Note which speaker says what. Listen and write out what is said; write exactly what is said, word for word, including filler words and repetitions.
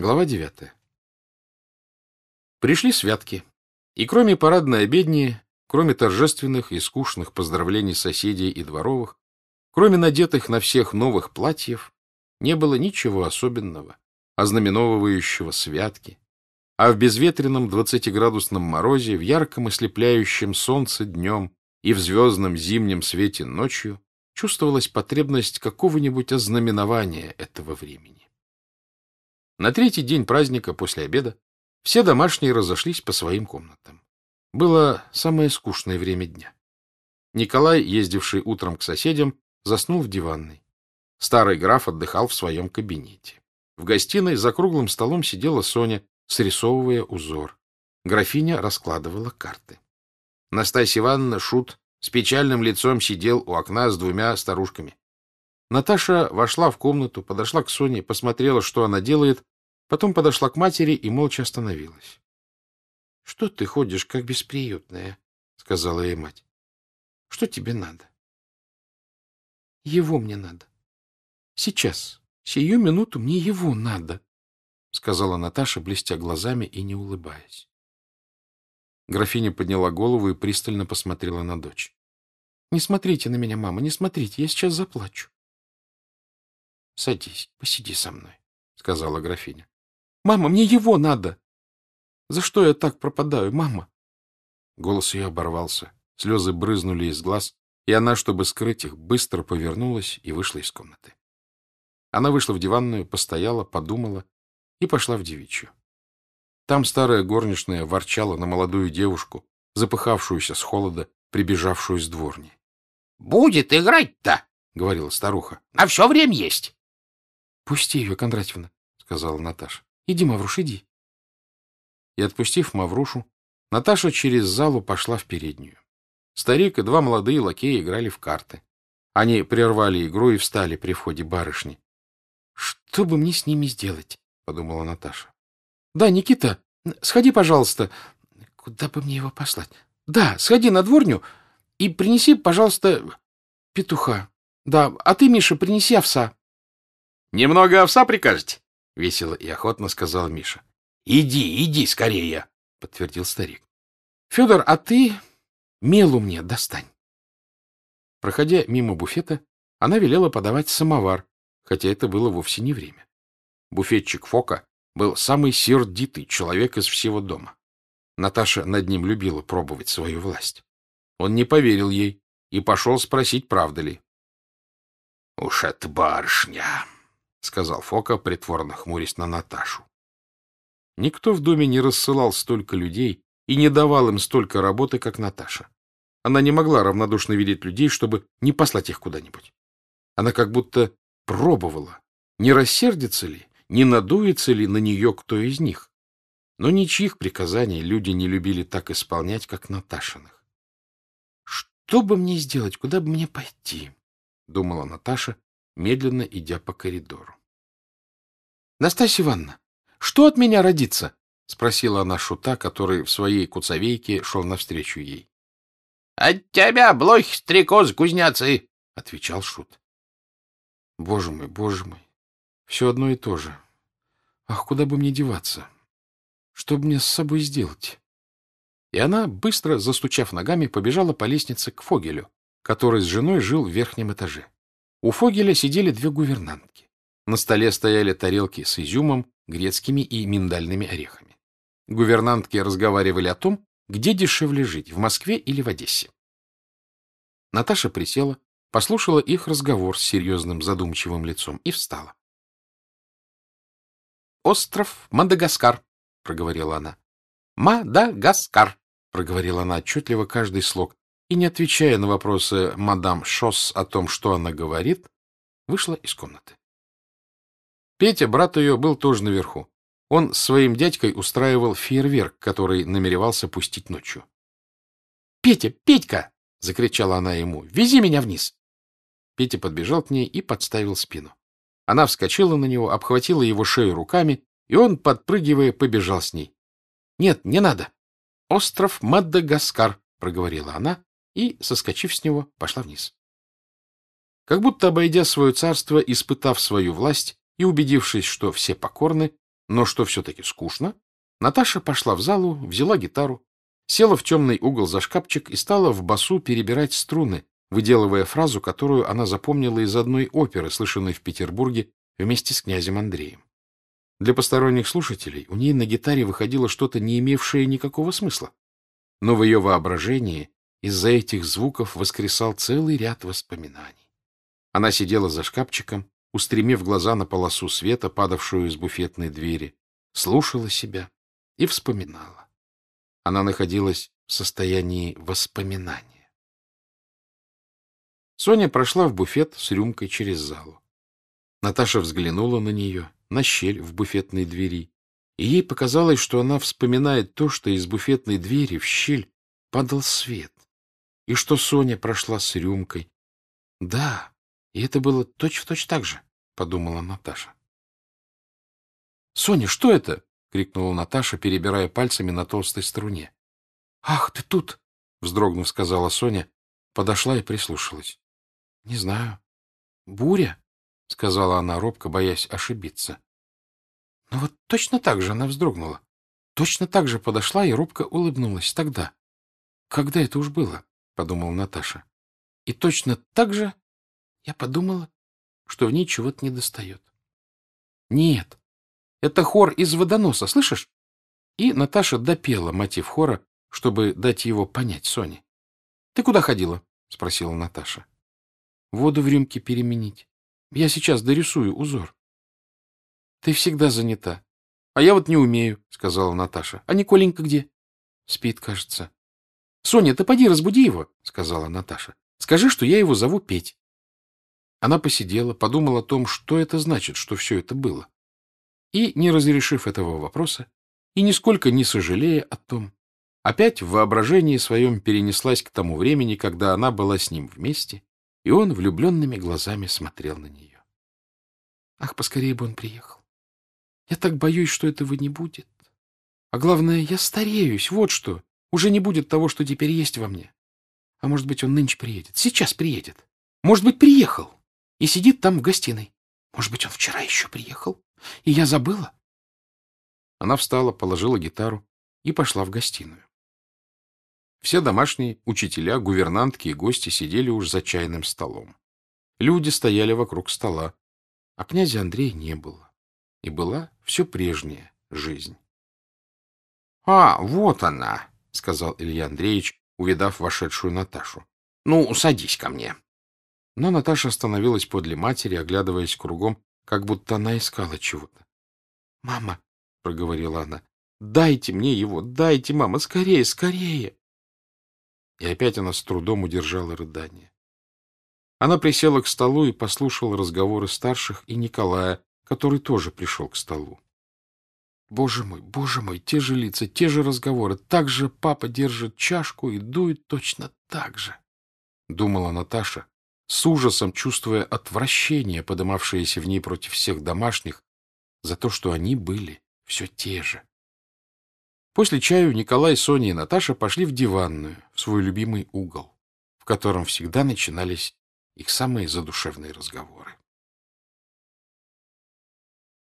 Speaker 1: Глава девятая. Пришли святки, и кроме парадной обедни, кроме торжественных и скучных поздравлений соседей и дворовых, кроме надетых на всех новых платьев, не было ничего особенного, ознаменовывающего святки, а в безветренном двадцатиградусном морозе, в ярком ослепляющем солнце днем и в звездном зимнем свете ночью чувствовалась потребность какого-нибудь ознаменования этого времени. На третий день праздника после обеда все домашние разошлись по своим комнатам. Было самое скучное время дня. Николай, ездивший утром к соседям, заснул в диванной. Старый граф отдыхал в своем кабинете. В гостиной за круглым столом сидела Соня, срисовывая узор. Графиня раскладывала карты. Настасья Ивановна, шут, с печальным лицом сидел у окна с двумя старушками. Наташа вошла в комнату, подошла к Соне, посмотрела, что она делает, потом подошла к матери и молча остановилась. — Что ты ходишь, как бесприютная? — сказала ей мать. — Что тебе надо? — Его мне надо. Сейчас, сию минуту мне его надо, — сказала Наташа, блестя глазами и не улыбаясь. Графиня подняла голову и пристально посмотрела на дочь. — Не смотрите на меня, мама, не смотрите, я сейчас заплачу. — Садись, посиди со мной, — сказала графиня. — Мама, мне его надо. За что я так пропадаю, мама? Голос ее оборвался, слезы брызнули из глаз, и она, чтобы скрыть их, быстро повернулась и вышла из комнаты. Она вышла в диванную, постояла, подумала и пошла в девичью. Там старая горничная ворчала на молодую девушку, запыхавшуюся с холода, прибежавшую с дворни. — Будет играть-то, — говорила старуха, — на все время есть. — Пусти ее, Кондратьевна, — сказала Наташа. — Иди, Мавруш, иди. И, отпустив Маврушу, Наташа через залу пошла в переднюю. Старик и два молодые лакея играли в карты. Они прервали игру и встали при входе барышни. — Что бы мне с ними сделать? — подумала Наташа. — Да, Никита, сходи, пожалуйста. Куда бы мне его послать? Да, сходи на дворню и принеси, пожалуйста, петуха. Да, а ты, Миша, принеси овса. — Немного овса прикажете? — весело и охотно сказал Миша. — Иди, иди скорее, — подтвердил старик. — Федор, а ты мелу мне достань. Проходя мимо буфета, она велела подавать самовар, хотя это было вовсе не время. Буфетчик Фока был самый сердитый человек из всего дома. Наташа над ним любила пробовать свою власть. Он не поверил ей и пошел спросить, правда ли. — Уж это барышня, — сказал Фока, притворно хмурясь на Наташу. Никто в доме не рассылал столько людей и не давал им столько работы, как Наташа. Она не могла равнодушно видеть людей, чтобы не послать их куда-нибудь. Она как будто пробовала, не рассердится ли, не надуется ли на нее кто из них. Но ничьих приказаний люди не любили так исполнять, как Наташиных. — Что бы мне сделать, куда бы мне пойти? — думала Наташа, медленно идя по коридору. — Настасья Ивановна, что от меня родится? — спросила она шута, который в своей куцовейке шел навстречу ей. — От тебя, блохи, стрекоз, кузнецы! — отвечал шут. — Боже мой, боже мой, все одно и то же. Ах, куда бы мне деваться? Что бы мне с собой сделать? И она, быстро застучав ногами, побежала по лестнице к Фогелю, который с женой жил в верхнем этаже. У Фогеля сидели две гувернантки. На столе стояли тарелки с изюмом, грецкими и миндальными орехами. Гувернантки разговаривали о том, где дешевле жить, в Москве или в Одессе. Наташа присела, послушала их разговор с серьезным задумчивым лицом и встала. — Остров Мадагаскар, — проговорила она. — Мадагаскар, — проговорила она отчетливо каждый слог, и, не отвечая на вопросы мадам Шосс о том, что она говорит, вышла из комнаты. Петя, брат ее, был тоже наверху. Он с своим дядькой устраивал фейерверк, который намеревался пустить ночью. — Петя, Петька! — закричала она ему. — Вези меня вниз! Петя подбежал к ней и подставил спину. Она вскочила на него, обхватила его шею руками, и он, подпрыгивая, побежал с ней. — Нет, не надо. — Остров Мадагаскар, — проговорила она, и, соскочив с него, пошла вниз. Как будто обойдя свое царство, испытав свою власть и убедившись, что все покорны, Но что все-таки скучно, Наташа пошла в залу, взяла гитару, села в темный угол за шкафчик и стала в басу перебирать струны, выделывая фразу, которую она запомнила из одной оперы, слышанной в Петербурге вместе с князем Андреем. Для посторонних слушателей у ней на гитаре выходило что-то, не имевшее никакого смысла. Но в ее воображении из-за этих звуков воскресал целый ряд воспоминаний. Она сидела за шкафчиком, устремив глаза на полосу света, падавшую из буфетной двери, слушала себя и вспоминала. Она находилась в состоянии воспоминания. Соня прошла в буфет с рюмкой через залу. Наташа взглянула на нее, на щель в буфетной двери, и ей показалось, что она вспоминает то, что из буфетной двери в щель падал свет, и что Соня прошла с рюмкой. Да, и это было точь-в-точь так же, — подумала Наташа. — Соня, что это? — крикнула Наташа, перебирая пальцами на толстой струне. — Ах, ты тут! — вздрогнув, сказала Соня, подошла и прислушалась. — Не знаю. — Буря? — сказала она робко, боясь ошибиться. Но вот точно так же она вздрогнула. Точно так же подошла и робко улыбнулась тогда. — Когда это уж было? — подумала Наташа. И точно так же я подумала, что в ней чего-то недостает. Нет, это хор из «Водоноса», слышишь? И Наташа допела мотив хора, чтобы дать его понять Соне. — Ты куда ходила? — спросила Наташа. — Воду в рюмке переменить. Я сейчас дорисую узор. — Ты всегда занята. — А я вот не умею, — сказала Наташа. — А Николенька где? — Спит, кажется. — Соня, ты поди разбуди его, — сказала Наташа. — Скажи, что я его зову петь. Она посидела, подумала о том, что это значит, что все это было. И, не разрешив этого вопроса, и нисколько не сожалея о том, опять в воображении своем перенеслась к тому времени, когда она была с ним вместе, и он влюбленными глазами смотрел на нее. Ах, поскорее бы он приехал. Я так боюсь, что этого не будет. А главное, я стареюсь, вот что. Уже не будет того, что теперь есть во мне. А может быть, он нынче приедет. Сейчас приедет. Может быть, приехал. И сидит там в гостиной. Может быть, он вчера еще приехал, и я забыла. Она встала, положила гитару и пошла в гостиную. Все домашние, учителя, гувернантки и гости сидели уж за чайным столом. Люди стояли вокруг стола, а князя Андрея не было. И была все прежняя жизнь. — А, вот она, — сказал Илья Андреевич, увидав вошедшую Наташу. — Ну, садись ко мне. Но Наташа остановилась подле матери, оглядываясь кругом, как будто она искала чего-то. — Мама, — проговорила она, — дайте мне его, дайте, мама, скорее, скорее. И опять она с трудом удержала рыдание. Она присела к столу и послушала разговоры старших и Николая, который тоже пришел к столу. Боже мой, боже мой, те же лица, те же разговоры, так же папа держит чашку и дует точно так же, — думала Наташа, с ужасом чувствуя отвращение, подымавшееся в ней против всех домашних, за то, что они были все те же. После чаю Николай, Соня и Наташа пошли в диванную, в свой любимый угол, в котором всегда начинались их самые задушевные разговоры.